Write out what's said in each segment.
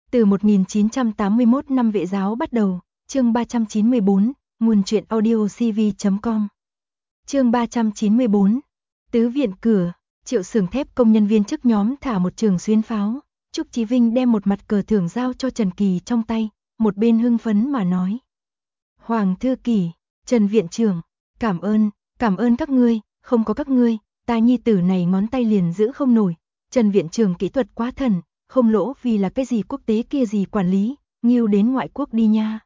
Từ 1981 năm vệ giáo bắt đầu, chương 394, nguồn truyện audio cv.com. Chương 394, tứ viện cửa, Triệu xưởng thép công nhân viên chức nhóm thả một trường xuyên pháo, Trúc Chí Vinh đem một mặt cờ thưởng giao cho Trần Kỳ trong tay, một bên hưng phấn mà nói. Hoàng thư kỷ, Trần viện trưởng, cảm ơn các ngươi, không có các ngươi, ta nhi tử này ngón tay liền giữ không nổi. Trần viện trưởng kỹ thuật quá thần, không lỗ vì là cái gì quốc tế kia gì quản lý, nghiêu đến ngoại quốc đi nha.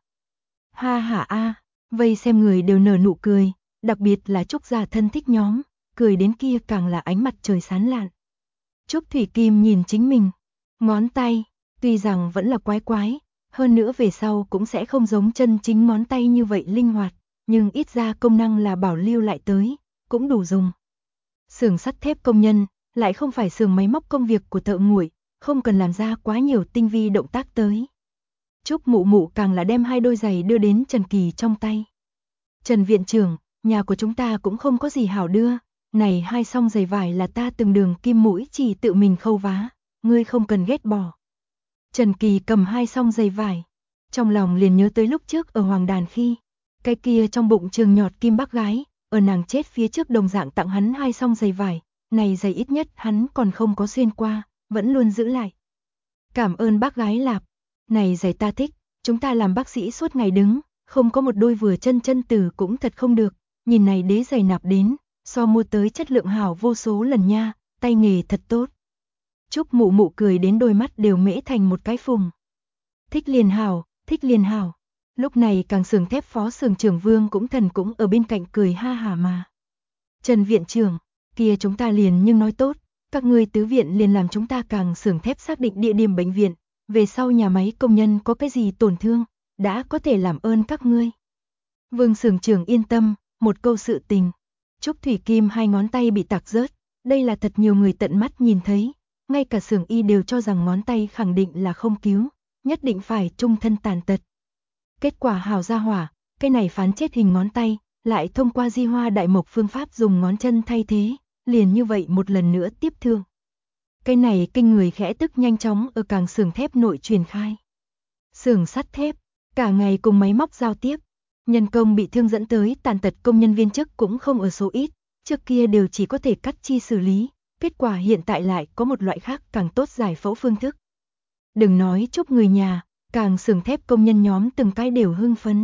Ha ha a, vây xem người đều nở nụ cười, đặc biệt là Trúc gia thân thích nhóm, cười đến kia càng là ánh mặt trời sáng lạn. Trúc Thủy Kim nhìn chính mình, ngón tay, tuy rằng vẫn là quái quái, hơn nữa về sau cũng sẽ không giống chân chính ngón tay như vậy linh hoạt, nhưng ít ra công năng là bảo lưu lại tới, cũng đủ dùng. Xưởng sắt thép công nhân, lại không phải xưởng máy móc công việc của thợ nguội, không cần làm ra quá nhiều tinh vi động tác tới. Trúc Mụ Mụ càng là đem hai đôi giày đưa đến Trần Kỳ trong tay. Trần viện trưởng, nhà của chúng ta cũng không có gì hảo đưa, này hai song giày vải là ta từng đường kim mũi chỉ tự mình khâu vá, ngươi không cần ghét bỏ. Trần Kỳ cầm hai song giày vải, trong lòng liền nhớ tới lúc trước ở Hoàng Đàn khi, cái kia trong bụng trường nhọt kim bác gái, ở nàng chết phía trước đồng dạng tặng hắn hai song giày vải, này giày ít nhất hắn còn không có xuyên qua, vẫn luôn giữ lại. Cảm ơn bác gái Lạp, này giày ta thích, chúng ta làm bác sĩ suốt ngày đứng, không có một đôi vừa chân từ cũng thật không được, nhìn này đế giày nạp đến, so mua tới chất lượng hảo vô số lần nha, tay nghề thật tốt. Trúc Mụ Mụ cười đến đôi mắt đều mễ thành một cái phùng. Thích liền hảo, thích liền hảo. Lúc này càng xưởng thép phó xưởng trưởng Vương cũng thần cũng ở bên cạnh cười ha hả mà. Trần viện trưởng, kia chúng ta liền nhưng nói tốt, các ngươi tứ viện liền làm chúng ta càng xưởng thép xác định địa điểm bệnh viện, về sau nhà máy công nhân có cái gì tổn thương, đã có thể làm ơn các ngươi. Vương xưởng trưởng yên tâm, một câu sự tình. Trúc Thủy Kim hai ngón tay bị tạc rớt, đây là thật nhiều người tận mắt nhìn thấy, ngay cả xưởng y đều cho rằng ngón tay khẳng định là không cứu, nhất định phải trung thân tàn tật. Kết quả hào ra hỏa, cái này phán chết hình ngón tay, lại thông qua di hoa đại mộc phương pháp dùng ngón chân thay thế, liền như vậy một lần nữa tiếp thương. Cái này kinh người khẽ tức nhanh chóng ở càng xưởng thép nội truyền khai. Xưởng sắt thép, cả ngày cùng máy móc giao tiếp, nhân công bị thương dẫn tới tàn tật công nhân viên chức cũng không ở số ít, trước kia đều chỉ có thể cắt chi xử lý, kết quả hiện tại lại có một loại khác càng tốt giải phẫu phương thức. Đừng nói chúc người nhà, càng xưởng thép công nhân nhóm từng cái đều hưng phấn.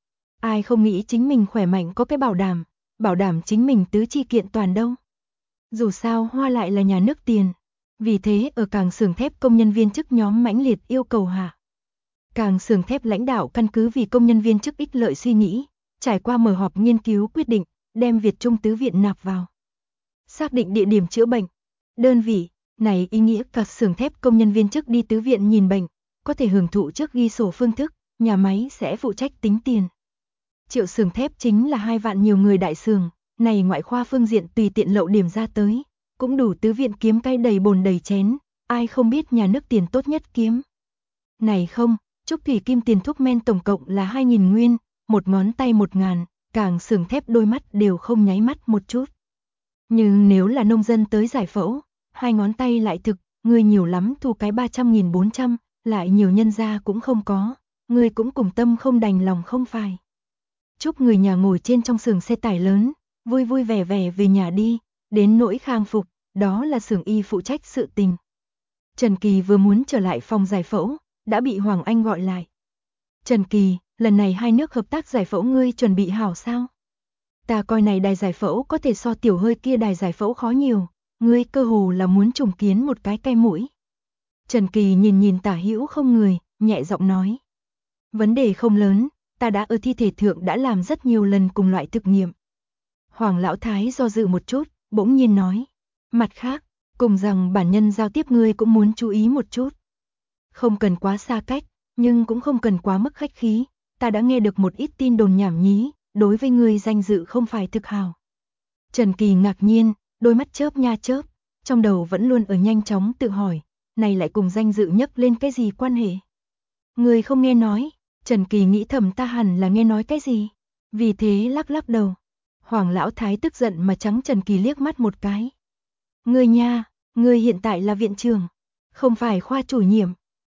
Ai không nghĩ chính mình khỏe mạnh có cái bảo đảm chính mình tứ chi kiện toàn đâu. Dù sao hoa lại là nhà nước tiền, vì thế ở càng xưởng thép công nhân viên chức nhóm mãnh liệt yêu cầu hạ. Càng xưởng thép lãnh đạo căn cứ vì công nhân viên chức ích lợi suy nghĩ, trải qua mở họp nghiên cứu quyết định, đem Việt Trung tứ viện nạp vào. Xác định địa điểm chữa bệnh, đơn vị, này ý nghĩa các xưởng thép công nhân viên chức đi tứ viện nhìn bệnh, có thể hưởng thụ trước ghi sổ phương thức, nhà máy sẽ phụ trách tính tiền. Triệu xưởng thép chính là 2 vạn nhiều người đại xưởng, này ngoại khoa phương diện tùy tiện lậu điểm ra tới, cũng đủ tứ viện kiếm cái đầy bồn đầy chén, ai không biết nhà nước tiền tốt nhất kiếm. Này không, Trúc Thủy Kim tiền thuốc men tổng cộng là 2.000 nguyên, một ngón tay 1.000, càng xưởng thép đôi mắt đều không nháy mắt một chút. Nhưng nếu là nông dân tới giải phẫu, hai ngón tay lại thực, người nhiều lắm thu cái 300.000 400, lại nhiều nhân ra cũng không có, người cũng cùng tâm không đành lòng không phải. Chúc người nhà ngồi trên trong xưởng xe tải lớn, vui vui vẻ vẻ về nhà đi, đến nỗi khang phục, đó là xưởng y phụ trách sự tình. Trần Kỳ vừa muốn trở lại phòng giải phẫu, đã bị Hoàng Anh gọi lại. Trần Kỳ, lần này hai nước hợp tác giải phẫu ngươi chuẩn bị hảo sao? Ta coi này đài giải phẫu có thể so tiểu hơi kia đài giải phẫu khó nhiều, ngươi cơ hồ là muốn trùng kiến một cái mũi. Trần Kỳ nhìn tả hữu không người, nhẹ giọng nói. Vấn đề không lớn, ta đã ở thi thể thượng đã làm rất nhiều lần cùng loại thực nghiệm. Hoàng Lão Thái do dự một chút, bỗng nhiên nói. Mặt khác, cùng rằng bản nhân giao tiếp ngươi cũng muốn chú ý một chút. Không cần quá xa cách, nhưng cũng không cần quá mức khách khí, ta đã nghe được một ít tin đồn nhảm nhí, đối với ngươi danh dự không phải thực hào. Trần Kỳ ngạc nhiên, đôi mắt chớp nha chớp, trong đầu vẫn luôn ở nhanh chóng tự hỏi, này lại cùng danh dự nhắc lên cái gì quan hệ? Ngươi không nghe nói, Trần Kỳ nghĩ thầm ta hẳn là nghe nói cái gì, vì thế lắc đầu. Hoàng Lão Thái tức giận mà trắng Trần Kỳ liếc mắt một cái. Ngươi nha, ngươi hiện tại là viện trưởng, không phải khoa chủ nhiệm.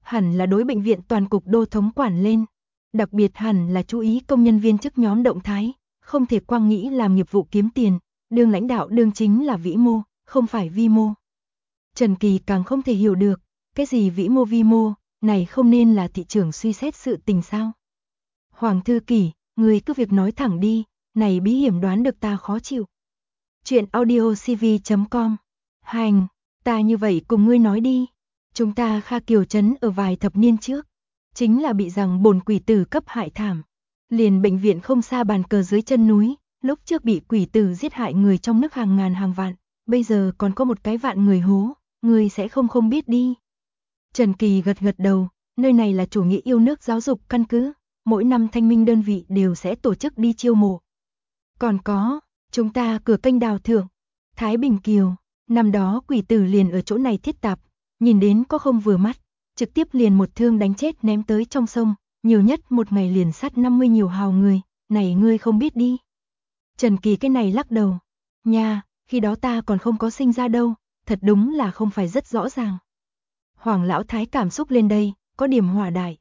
hẳn là đối bệnh viện toàn cục đô thống quản lên. Đặc biệt hẳn là chú ý công nhân viên chức nhóm động thái, không thể quang nghĩ làm nghiệp vụ kiếm tiền, đương lãnh đạo đương chính là vĩ mô, không phải vi mô. Trần Kỳ càng không thể hiểu được, cái gì vĩ mô vi mô, này không nên là thị trưởng suy xét sự tình sao. Hoàng thư kỷ, người cứ việc nói thẳng đi, này bí hiểm đoán được ta khó chịu. Chuyện audiocv.com. Hành, ta như vậy cùng ngươi nói đi. Chúng ta Kha Kiều Trấn ở vài thập niên trước, chính là bị rằng bồn quỷ tử cấp hại thảm. Liền bệnh viện không xa bàn cờ dưới chân núi, lúc trước bị quỷ tử giết hại người trong nước hàng ngàn hàng vạn, bây giờ còn có một cái vạn người hố, người sẽ không biết đi. Trần Kỳ gật gật đầu, nơi này là chủ nghĩa yêu nước giáo dục căn cứ, mỗi năm thanh minh đơn vị đều sẽ tổ chức đi chiêu mộ. Còn có, chúng ta cửa kênh đào thượng, Thái Bình Kiều, năm đó quỷ tử liền ở chỗ này thiết tạp, nhìn đến có không vừa mắt, trực tiếp liền một thương đánh chết ném tới trong sông, nhiều nhất một ngày liền sát 50 nhiều hào người, này ngươi không biết đi. Trần Kỳ cái này lắc đầu, nha, khi đó ta còn không có sinh ra đâu, thật đúng là không phải rất rõ ràng. Hoàng lão thái cảm xúc lên đây, có điểm hỏa đại.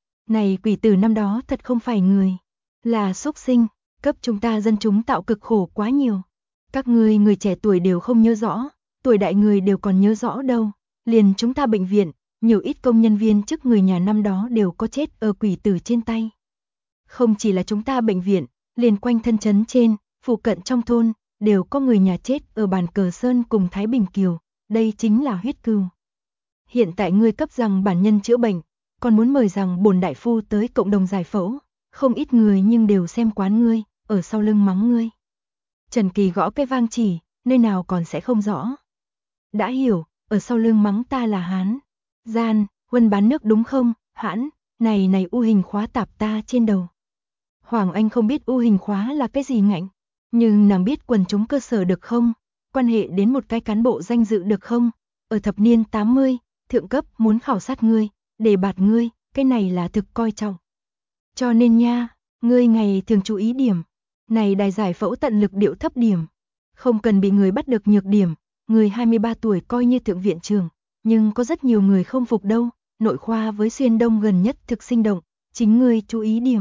Này quỷ tử năm đó thật không phải người, là xúc sinh, cấp chúng ta dân chúng tạo cực khổ quá nhiều. Các ngươi người trẻ tuổi đều không nhớ rõ, tuổi đại người đều còn nhớ rõ đâu. Liền chúng ta bệnh viện, nhiều ít công nhân viên chức người nhà năm đó đều có chết ở quỷ tử trên tay. Không chỉ là chúng ta bệnh viện, liền quanh thân trấn trên, phụ cận trong thôn, đều có người nhà chết ở bàn cờ Sơn cùng Thái Bình Kiều, đây chính là huyết cừu. Hiện tại ngươi cấp rằng bản nhân chữa bệnh, còn muốn mời rằng bổn đại phu tới cộng đồng giải phẫu, không ít người nhưng đều xem quán ngươi, ở sau lưng mắng ngươi. Trần Kỳ gõ cái vang chỉ, nơi nào còn sẽ không rõ. Đã hiểu, ở sau lưng mắng ta là Hán, gian, huân bán nước đúng không, hãn, này u hình khóa tạp ta trên đầu. Hoàng Anh không biết u hình khóa là cái gì ngạnh, nhưng nàng biết quần chúng cơ sở được không, quan hệ đến một cái cán bộ danh dự được không, ở thập niên 80, thượng cấp muốn khảo sát ngươi, đề bạt ngươi, cái này là thực coi trọng. Cho nên nha, ngươi ngày thường chú ý điểm, này đài giải phẫu tận lực điệu thấp điểm, không cần bị người bắt được nhược điểm, người 23 tuổi coi như thượng viện trưởng, nhưng có rất nhiều người không phục đâu, nội khoa với xuyên đông gần nhất thực sinh động, chính ngươi chú ý điểm.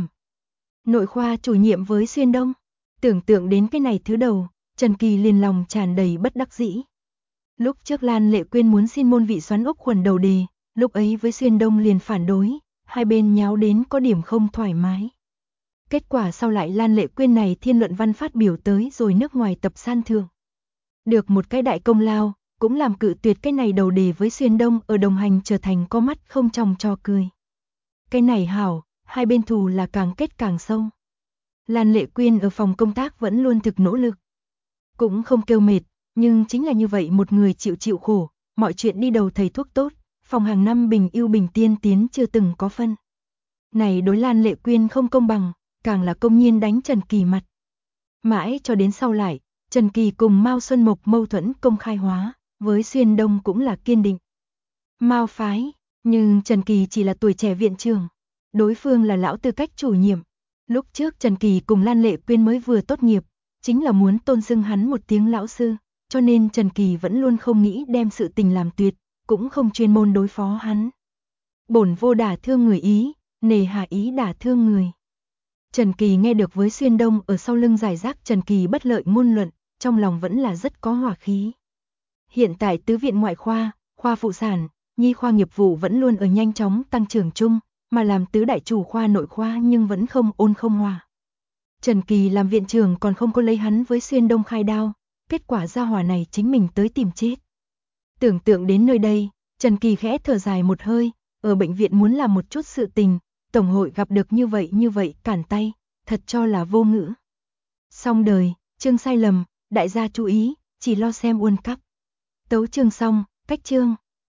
Nội khoa chủ nhiệm với xuyên đông, tưởng tượng đến cái này thứ đầu, Trần Kỳ liền lòng tràn đầy bất đắc dĩ. Lúc trước Lan Lệ Quyên muốn xin môn vị xoắn ốc khuẩn đầu đề, lúc ấy với xuyên đông liền phản đối, hai bên nháo đến có điểm không thoải mái. Kết quả sau lại Lan Lệ Quyên này thiên luận văn phát biểu tới rồi nước ngoài tập san thượng. Được một cái đại công lao, cũng làm cự tuyệt cái này đầu đề với xuyên đông ở đồng hành trở thành có mắt không tròng cho cười. Cái này hảo, hai bên thù là càng kết càng sâu. Lan Lệ Quyên ở phòng công tác vẫn luôn thực nỗ lực. Cũng không kêu mệt, nhưng chính là như vậy một người chịu khổ, mọi chuyện đi đầu thầy thuốc tốt, phòng hàng năm bình ưu bình tiên tiến chưa từng có phân. Này đối Lan Lệ Quyên không công bằng, càng là công nhiên đánh Trần Kỳ mặt. Mãi cho đến sau lại, Trần Kỳ cùng Mao Xuân Mộc mâu thuẫn công khai hóa, với xuyên đông cũng là kiên định. Mao phái, nhưng Trần Kỳ chỉ là tuổi trẻ viện trưởng, đối phương là lão tư cách chủ nhiệm. Lúc trước Trần Kỳ cùng Lan Lệ Quyên mới vừa tốt nghiệp, chính là muốn tôn xưng hắn một tiếng lão sư, cho nên Trần Kỳ vẫn luôn không nghĩ đem sự tình làm tuyệt, cũng không chuyên môn đối phó hắn. Bổn vô đả thương người ý, nề hà ý đả thương người. Trần Kỳ nghe được với xuyên đông ở sau lưng giải rác Trần Kỳ bất lợi ngôn luận, trong lòng vẫn là rất có hỏa khí. Hiện tại tứ viện ngoại khoa, khoa phụ sản, nhi khoa nghiệp vụ vẫn luôn ở nhanh chóng tăng trưởng chung, mà làm tứ đại chủ khoa nội khoa nhưng vẫn không ôn không hòa. Trần Kỳ làm viện trưởng còn không có lấy hắn với xuyên đông khai đao, kết quả gia hỏa này chính mình tới tìm chết. Tưởng tượng đến nơi đây, Trần Kỳ khẽ thở dài một hơi, ở bệnh viện muốn làm một chút sự tình, tổng hội gặp được như vậy cản tay, thật cho là vô ngữ. Xong đời, chương sai lầm, đại gia chú ý, chỉ lo xem World Cup. Tấu chương xong, cách chương.